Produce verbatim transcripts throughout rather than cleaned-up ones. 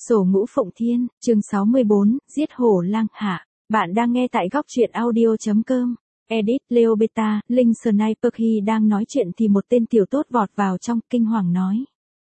Sổ Ngũ Phụng Thiên, chương sáu mươi bốn, Giết Hổ Lang Hạ. Bạn đang nghe tại góc truyện audio chấm com. Edit, Leo Beta, Linh Sniper. Khi đang nói chuyện thì một tên tiểu tốt vọt vào trong, kinh hoàng nói.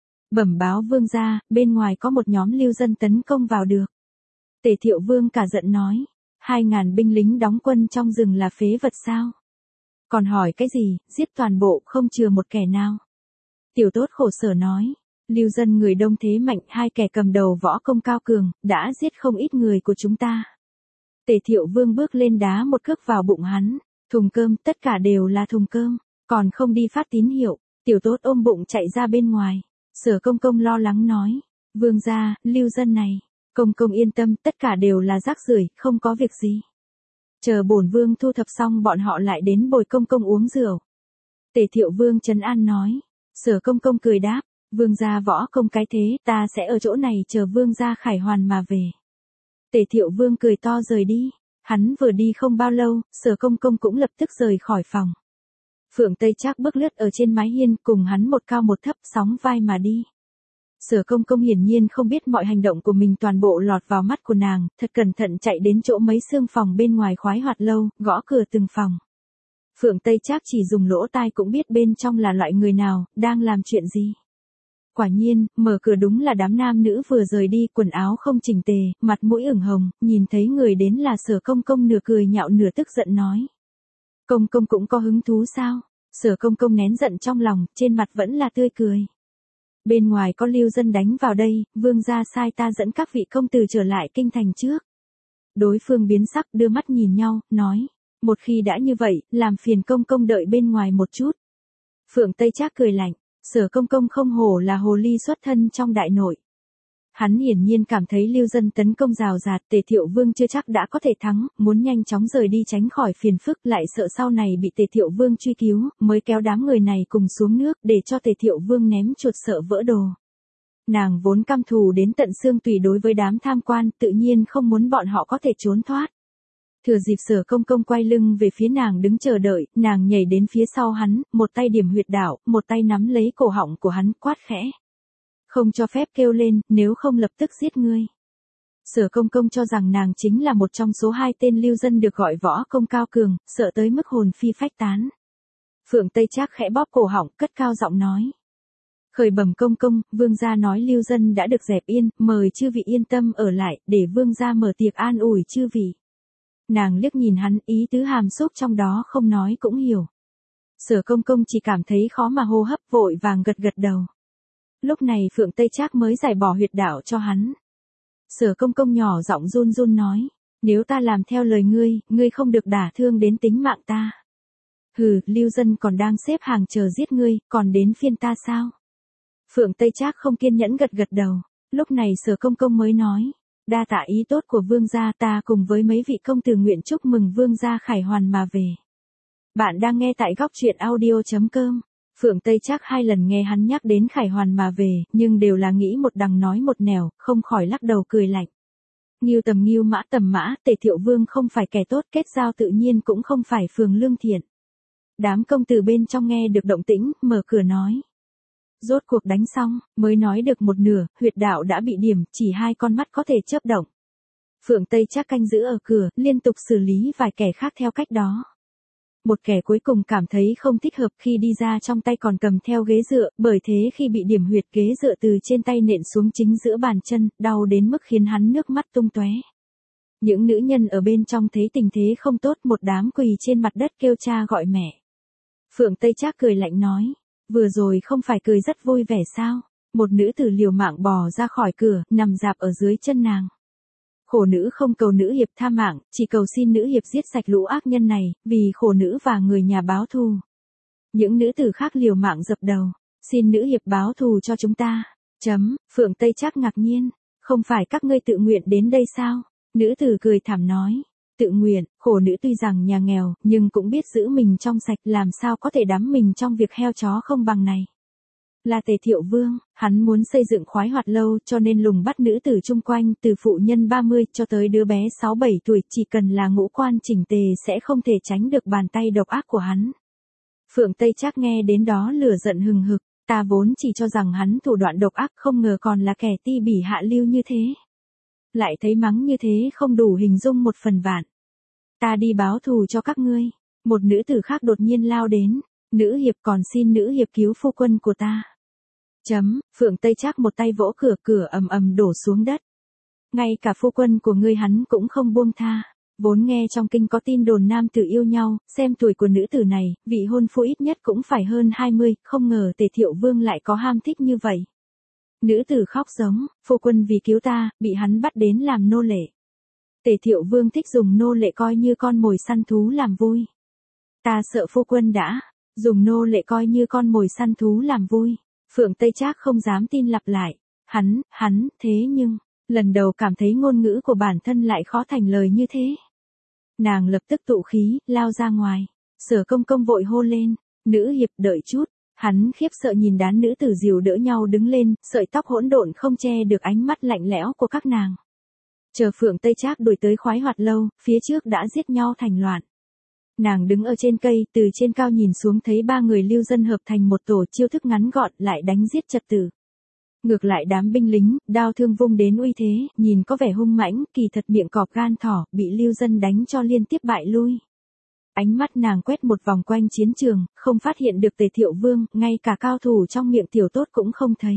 Bẩm báo vương gia, bên ngoài có một nhóm lưu dân tấn công vào được. Tề Thiệu Vương cả giận nói. Hai ngàn binh lính đóng quân trong rừng là phế vật sao? Còn hỏi cái gì, giết toàn bộ, không chừa một kẻ nào. Tiểu tốt khổ sở nói. Lưu dân người đông thế mạnh, hai kẻ cầm đầu võ công cao cường, đã giết không ít người của chúng ta. Tề Thiệu Vương bước lên đá một cước vào bụng hắn. Thùng cơm, tất cả đều là thùng cơm, còn không đi phát tín hiệu. Tiểu tốt ôm bụng chạy ra bên ngoài. Sở Công Công lo lắng nói. Vương gia, lưu dân này. Công công yên tâm, tất cả đều là rác rưởi, không có việc gì. Chờ bổn vương thu thập xong bọn họ lại đến bồi công công uống rượu. Tề Thiệu Vương trấn an nói. Sở Công Công cười đáp. Vương gia võ công cái thế, ta sẽ ở chỗ này chờ vương gia khải hoàn mà về. Tề Thiệu Vương cười to rời đi. Hắn vừa đi không bao lâu, Sở Công Công cũng lập tức rời khỏi phòng. Phượng Tây Trác bước lướt ở trên mái hiên, cùng hắn một cao một thấp, sóng vai mà đi. Sở Công Công hiển nhiên không biết mọi hành động của mình toàn bộ lọt vào mắt của nàng, thật cẩn thận chạy đến chỗ mấy xương phòng bên ngoài khoái hoạt lâu, gõ cửa từng phòng. Phượng Tây Trác chỉ dùng lỗ tai cũng biết bên trong là loại người nào, đang làm chuyện gì. Quả nhiên, mở cửa đúng là đám nam nữ vừa rời đi, quần áo không chỉnh tề, mặt mũi ửng hồng, nhìn thấy người đến là Sở Công Công nửa cười nhạo nửa tức giận nói. Công Công cũng có hứng thú sao? Sở Công Công nén giận trong lòng, trên mặt vẫn là tươi cười. Bên ngoài có lưu dân đánh vào đây, vương gia sai ta dẫn các vị công tử trở lại kinh thành trước. Đối phương biến sắc đưa mắt nhìn nhau, nói. Một khi đã như vậy, làm phiền Công Công đợi bên ngoài một chút. Phượng Tây Trác cười lạnh. Sở Công Công không hổ là hồ ly xuất thân trong đại nội. Hắn hiển nhiên cảm thấy lưu dân tấn công rào rạt, Tề Thiệu Vương chưa chắc đã có thể thắng, muốn nhanh chóng rời đi tránh khỏi phiền phức, lại sợ sau này bị Tề Thiệu Vương truy cứu, mới kéo đám người này cùng xuống nước để cho Tề Thiệu Vương ném chuột sợ vỡ đồ. Nàng vốn căm thù đến tận xương tủy đối với đám tham quan, tự nhiên không muốn bọn họ có thể trốn thoát. Thừa dịp Sở Công Công quay lưng về phía nàng đứng chờ đợi, nàng nhảy đến phía sau hắn, một tay điểm huyệt đạo, một tay nắm lấy cổ họng của hắn, quát khẽ. Không cho phép kêu lên, nếu không lập tức giết ngươi. Sở Công Công cho rằng nàng chính là một trong số hai tên lưu dân được gọi võ công cao cường, sợ tới mức hồn phi phách tán. Phượng Tây Trác khẽ bóp cổ họng, cất cao giọng nói. Khởi bẩm Công Công, vương gia nói lưu dân đã được dẹp yên, mời chư vị yên tâm ở lại, để vương gia mở tiệc an ủi chư vị. Nàng liếc nhìn hắn, ý tứ hàm xúc trong đó không nói cũng hiểu. Sở Công Công chỉ cảm thấy khó mà hô hấp, vội vàng gật gật đầu. Lúc này Phượng Tây Trác mới giải bỏ huyệt đạo cho hắn. Sở Công Công nhỏ giọng run run nói. Nếu ta làm theo lời ngươi, ngươi không được đả thương đến tính mạng ta. Hừ, lưu dân còn đang xếp hàng chờ giết ngươi, còn đến phiên ta sao? Phượng Tây Trác không kiên nhẫn gật gật đầu. Lúc này Sở Công Công mới nói. Đa tạ ý tốt của vương gia, ta cùng với mấy vị công tử nguyện chúc mừng vương gia khải hoàn mà về. Bạn đang nghe tại góc truyện audio chấm com. Phượng Tây Trác hai lần nghe hắn nhắc đến khải hoàn mà về, nhưng đều là nghĩ một đằng nói một nẻo, không khỏi lắc đầu cười lạnh. Ngưu tầm ngưu mã tầm mã, Tề Thiệu Vương không phải kẻ tốt, kết giao tự nhiên cũng không phải phường lương thiện. Đám công tử bên trong nghe được động tĩnh, mở cửa nói. Rốt cuộc đánh xong, mới nói được một nửa, huyệt đạo đã bị điểm, chỉ hai con mắt có thể chớp động. Phượng Tây Trác canh giữ ở cửa, liên tục xử lý vài kẻ khác theo cách đó. Một kẻ cuối cùng cảm thấy không thích hợp khi đi ra trong tay còn cầm theo ghế dựa, bởi thế khi bị điểm huyệt ghế dựa từ trên tay nện xuống chính giữa bàn chân, đau đến mức khiến hắn nước mắt tung tóe. Những nữ nhân ở bên trong thấy tình thế không tốt, một đám quỳ trên mặt đất kêu cha gọi mẹ. Phượng Tây Trác cười lạnh nói. Vừa rồi không phải cười rất vui vẻ sao? Một nữ tử liều mạng bò ra khỏi cửa, nằm rạp ở dưới chân nàng. Khổ nữ không cầu nữ hiệp tha mạng, chỉ cầu xin nữ hiệp giết sạch lũ ác nhân này, vì khổ nữ và người nhà báo thù. Những nữ tử khác liều mạng dập đầu. Xin nữ hiệp báo thù cho chúng ta. Chấm, Phượng Tây Trác ngạc nhiên. Không phải các ngươi tự nguyện đến đây sao? Nữ tử cười thảm nói. Tự nguyện, khổ nữ tuy rằng nhà nghèo, nhưng cũng biết giữ mình trong sạch, làm sao có thể đắm mình trong việc heo chó không bằng này. Là Tề Thiệu Vương, hắn muốn xây dựng khoái hoạt lâu cho nên lùng bắt nữ tử chung quanh, từ phụ nhân ba mươi cho tới đứa bé sáu bảy tuổi, chỉ cần là ngũ quan chỉnh tề sẽ không thể tránh được bàn tay độc ác của hắn. Phượng Tây Trác nghe đến đó lửa giận hừng hực, Ta vốn chỉ cho rằng hắn thủ đoạn độc ác, không ngờ còn là kẻ ti bỉ hạ lưu như thế. Lại thấy mắng như thế không đủ hình dung một phần vạn. Ta đi báo thù cho các ngươi. Một nữ tử khác đột nhiên lao đến. Nữ hiệp, còn xin nữ hiệp cứu phu quân của ta. Chấm, Phượng Tây Trác một tay vỗ cửa, cửa ầm ầm đổ xuống đất. Ngay cả phu quân của ngươi hắn cũng không buông tha. Vốn nghe trong kinh có tin đồn nam tử yêu nhau, xem tuổi của nữ tử này, vị hôn phu ít nhất cũng phải hơn hai mươi, không ngờ Tề Thiệu Vương lại có ham thích như vậy. Nữ tử khóc giống, phu quân vì cứu ta, bị hắn bắt đến làm nô lệ. Tề Thiệu Vương thích dùng nô lệ coi như con mồi săn thú làm vui. Ta sợ phu quân đã, dùng nô lệ coi như con mồi săn thú làm vui. Phượng Tây Trác không dám tin lặp lại. Hắn, hắn, thế nhưng, lần đầu cảm thấy ngôn ngữ của bản thân lại khó thành lời như thế. Nàng lập tức tụ khí, lao ra ngoài. Sở Công Công vội hô lên, nữ hiệp đợi chút. Hắn khiếp sợ nhìn đám nữ tử dìu đỡ nhau đứng lên, sợi tóc hỗn độn không che được ánh mắt lạnh lẽo của các nàng. Chờ Phượng Tây Trác đuổi tới Khoái Hoạt Lâu, phía trước đã giết nhau thành loạn. Nàng đứng ở trên cây, từ trên cao nhìn xuống thấy ba người lưu dân hợp thành một tổ, chiêu thức ngắn gọn lại đánh giết trật tự. Ngược lại đám binh lính, đao thương vung đến uy thế, nhìn có vẻ hung mãnh, kỳ thật miệng cọp gan thỏ, bị lưu dân đánh cho liên tiếp bại lui. Ánh mắt nàng quét một vòng quanh chiến trường, không phát hiện được Tề Thiệu Vương, ngay cả cao thủ trong miệng tiểu tốt cũng không thấy.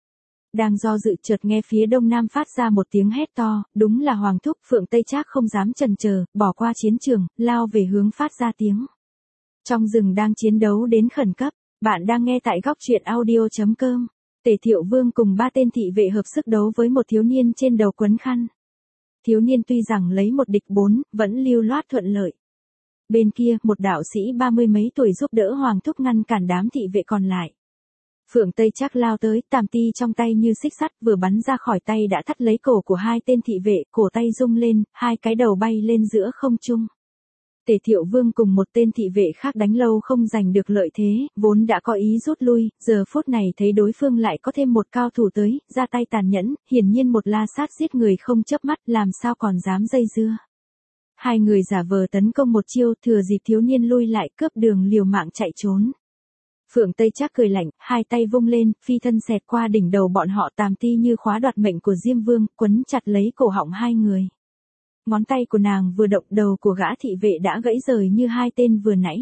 Đang do dự, chợt nghe phía đông nam phát ra một tiếng hét to, đúng là Hoàng Thúc. Phượng Tây Trác không dám chần chờ, bỏ qua chiến trường, lao về hướng phát ra tiếng. Trong rừng đang chiến đấu đến khẩn cấp, bạn đang nghe tại góc truyện audio chấm com. Tề Thiệu Vương cùng ba tên thị vệ hợp sức đấu với một thiếu niên trên đầu quấn khăn. Thiếu niên tuy rằng lấy một địch bốn, vẫn lưu loát thuận lợi. Bên kia, một đạo sĩ ba mươi mấy tuổi giúp đỡ Hoàng Thúc ngăn cản đám thị vệ còn lại. Phượng Tây Trác lao tới, tàm ti trong tay như xích sắt, vừa bắn ra khỏi tay đã thắt lấy cổ của hai tên thị vệ, cổ tay rung lên, hai cái đầu bay lên giữa không trung. Tề Thiệu Vương cùng một tên thị vệ khác đánh lâu không giành được lợi thế, vốn đã có ý rút lui, giờ phút này thấy đối phương lại có thêm một cao thủ tới, ra tay tàn nhẫn, hiển nhiên một la sát giết người không chớp mắt, làm sao còn dám dây dưa. Hai người giả vờ tấn công một chiêu, thừa dịp thiếu niên lui lại, cướp đường liều mạng chạy trốn. Phượng Tây Trác cười lạnh, hai tay vung lên, phi thân xẹt qua đỉnh đầu bọn họ, tàm ti như khóa đoạt mệnh của Diêm Vương, quấn chặt lấy cổ họng hai người. Ngón tay của nàng vừa động, đầu của gã thị vệ đã gãy rời như hai tên vừa nãy.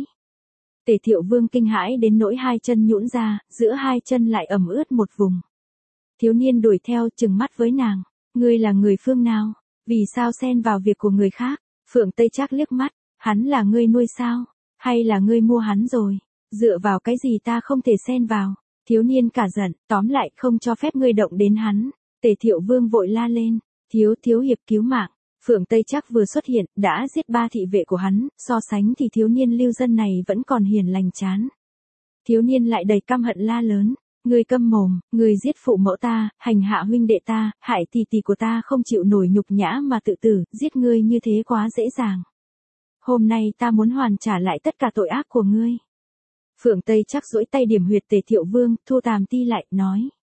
Tề Thiệu Vương kinh hãi đến nỗi hai chân nhũn ra, giữa hai chân lại ẩm ướt một vùng. Thiếu niên đuổi theo, trừng mắt với nàng, ngươi là người phương nào, vì sao xen vào việc của người khác? Phượng Tây Trác liếc mắt, hắn là ngươi nuôi sao, hay là ngươi mua hắn rồi? Dựa vào cái gì ta không thể xen vào? Thiếu niên cả giận, tóm lại không cho phép ngươi động đến hắn. Tề Thiệu Vương vội la lên, thiếu thiếu hiệp cứu mạng. Phượng Tây Trác vừa xuất hiện, đã giết ba thị vệ của hắn, so sánh thì thiếu niên lưu dân này vẫn còn hiền lành chán. Thiếu niên lại đầy căm hận la lớn, ngươi câm mồm, ngươi giết phụ mẫu ta, hành hạ huynh đệ ta, hại tỷ tỷ của ta không chịu nổi nhục nhã mà tự tử, giết ngươi như thế quá dễ dàng. Hôm nay ta muốn hoàn trả lại tất cả tội ác của ngươi. Phượng Tây Trác duỗi tay điểm huyệt Tề Thiệu Vương, thu tàm ti lại, nói.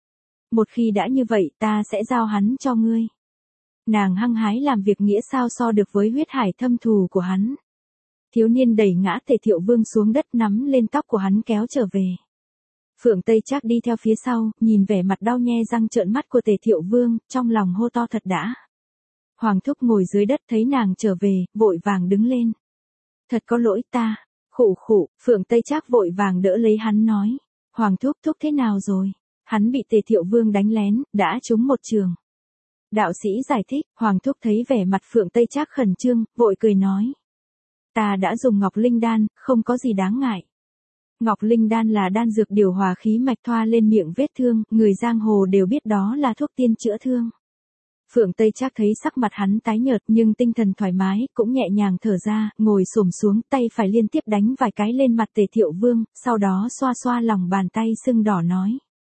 Một khi đã như vậy ta sẽ giao hắn cho ngươi. Nàng hăng hái làm việc nghĩa sao so được với huyết hải thâm thù của hắn. Thiếu niên đẩy ngã Tề Thiệu Vương xuống đất, nắm lên tóc của hắn kéo trở về. Phượng Tây Trác đi theo phía sau, nhìn vẻ mặt đau nhe răng trợn mắt của Tề Thiệu Vương, trong lòng hô to thật đã. Hoàng Thúc ngồi dưới đất thấy nàng trở về, vội vàng đứng lên. Thật có lỗi ta. Khụ khụ, Phượng Tây Trác vội vàng đỡ lấy hắn nói. Hoàng Thúc Thúc thế nào rồi? Hắn bị Tề Thiệu Vương đánh lén, đã trúng một trường. Đạo sĩ giải thích, Hoàng Thúc thấy vẻ mặt Phượng Tây Trác khẩn trương, vội cười nói. Ta đã dùng Ngọc Linh Đan, không có gì đáng ngại. Ngọc Linh Đan là đan dược điều hòa khí mạch, thoa lên miệng vết thương, người giang hồ đều biết đó là thuốc tiên chữa thương. Phượng Tây Trác thấy sắc mặt hắn tái nhợt nhưng tinh thần thoải mái, cũng nhẹ nhàng thở ra, ngồi xổm xuống, tay phải liên tiếp đánh vài cái lên mặt Tề Thiệu Vương, sau đó xoa xoa lòng bàn tay sưng đỏ nói.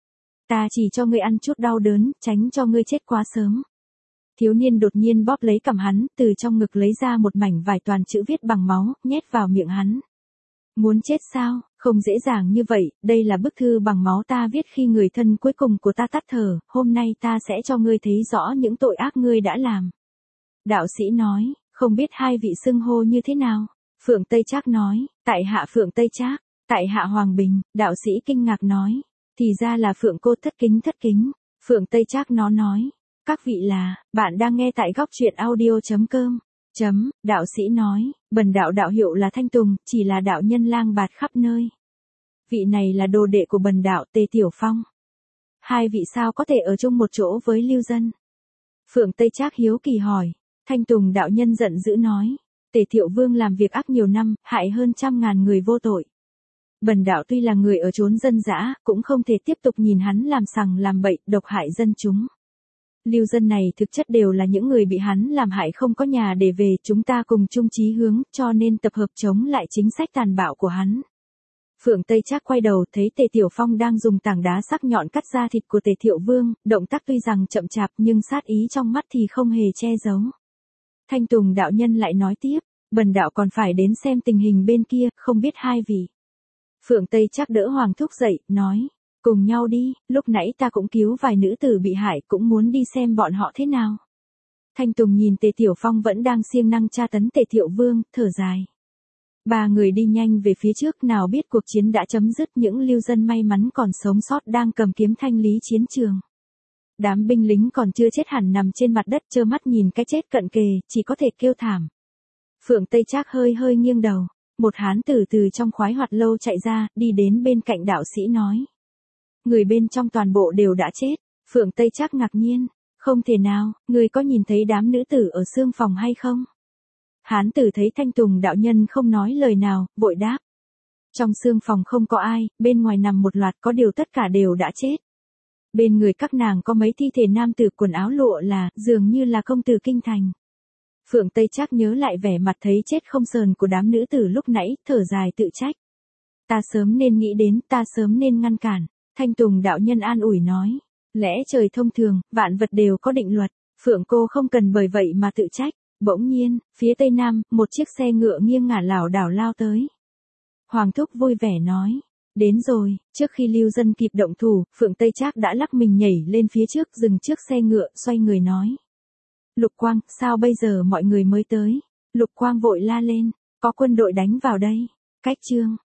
Ta chỉ cho ngươi ăn chút đau đớn, tránh cho ngươi chết quá sớm. Thiếu niên đột nhiên bóp lấy cằm hắn, từ trong ngực lấy ra một mảnh vải toàn chữ viết bằng máu, nhét vào miệng hắn. Muốn chết sao? Không dễ dàng như vậy, đây là bức thư bằng máu ta viết khi người thân cuối cùng của ta tắt thở, hôm nay ta sẽ cho ngươi thấy rõ những tội ác ngươi đã làm. Đạo sĩ nói, không biết hai vị xưng hô như thế nào? Phượng Tây Trác nói, tại hạ Phượng Tây Trác, tại hạ Hoàng Bình. Đạo sĩ kinh ngạc nói, Thì ra là Phượng cô thất kính thất kính. Phượng Tây Trác nó nói. Các vị là, bạn đang nghe tại góc truyện audio.com. Chấm, đạo sĩ nói, bần đạo đạo hiệu là Thanh Tùng, chỉ là đạo nhân lang bạt khắp nơi. Vị này là đồ đệ của bần đạo Tề Tiểu Phong. Hai vị sao có thể ở chung một chỗ với lưu dân? Phượng Tây Trác hiếu kỳ hỏi. Thanh Tùng đạo nhân giận dữ nói. Tề Thiệu Vương làm việc ác nhiều năm, hại hơn trăm ngàn người vô tội. Bần đạo tuy là người ở chốn dân dã, cũng không thể tiếp tục nhìn hắn làm sằng làm bậy, độc hại dân chúng. Lưu dân này thực chất đều là những người bị hắn làm hại không có nhà để về, chúng ta cùng chung chí hướng, cho nên tập hợp chống lại chính sách tàn bạo của hắn. Phượng Tây Trác quay đầu thấy Tề Tiểu Phong đang dùng tảng đá sắc nhọn cắt da thịt của Tề Thiệu Vương, động tác tuy rằng chậm chạp nhưng sát ý trong mắt thì không hề che giấu. Thanh Tùng đạo nhân lại nói tiếp, bần đạo còn phải đến xem tình hình bên kia, không biết hai vị. Phượng Tây Trác đỡ Hoàng Thúc dậy, nói, cùng nhau đi, lúc nãy ta cũng cứu vài nữ tử bị hại, cũng muốn đi xem bọn họ thế nào. Thanh Tùng nhìn Tề Tiểu Phong vẫn đang siêng năng tra tấn Tề Thiệu Vương, thở dài. Ba người đi nhanh về phía trước, nào biết cuộc chiến đã chấm dứt, những lưu dân may mắn còn sống sót đang cầm kiếm thanh lý chiến trường. Đám binh lính còn chưa chết hẳn nằm trên mặt đất trơ mắt nhìn cái chết cận kề, chỉ có thể kêu thảm. Phượng Tây Trác hơi hơi nghiêng đầu, một hán tử từ trong khoái hoạt lâu chạy ra, đi đến bên cạnh đạo sĩ nói. Người bên trong toàn bộ đều đã chết. Phượng Tây Trác ngạc nhiên, không thể nào, người có nhìn thấy đám nữ tử ở xương phòng hay không? Hán tử thấy Thanh Tùng đạo nhân không nói lời nào, vội đáp. Trong xương phòng không có ai, bên ngoài nằm một loạt, có điều tất cả đều đã chết. Bên người các nàng có mấy thi thể nam tử quần áo lụa là, dường như là công tử kinh thành. Phượng Tây Trác nhớ lại vẻ mặt thấy chết không sờn của đám nữ tử lúc nãy, thở dài tự trách. Ta sớm nên nghĩ đến, ta sớm nên ngăn cản. Thanh Tùng đạo nhân an ủi nói. Lẽ trời thông thường, vạn vật đều có định luật, Phượng cô không cần bởi vậy mà tự trách. Bỗng nhiên, phía tây nam, một chiếc xe ngựa nghiêng ngả lảo đảo lao tới. Hoàng Thúc vui vẻ nói. Đến rồi, trước khi lưu dân kịp động thủ, Phượng Tây Trác đã lắc mình nhảy lên phía trước, dừng trước xe ngựa, xoay người nói. Lục Quang, sao bây giờ mọi người mới tới? Lục Quang vội la lên, có quân đội đánh vào đây. Cách chương.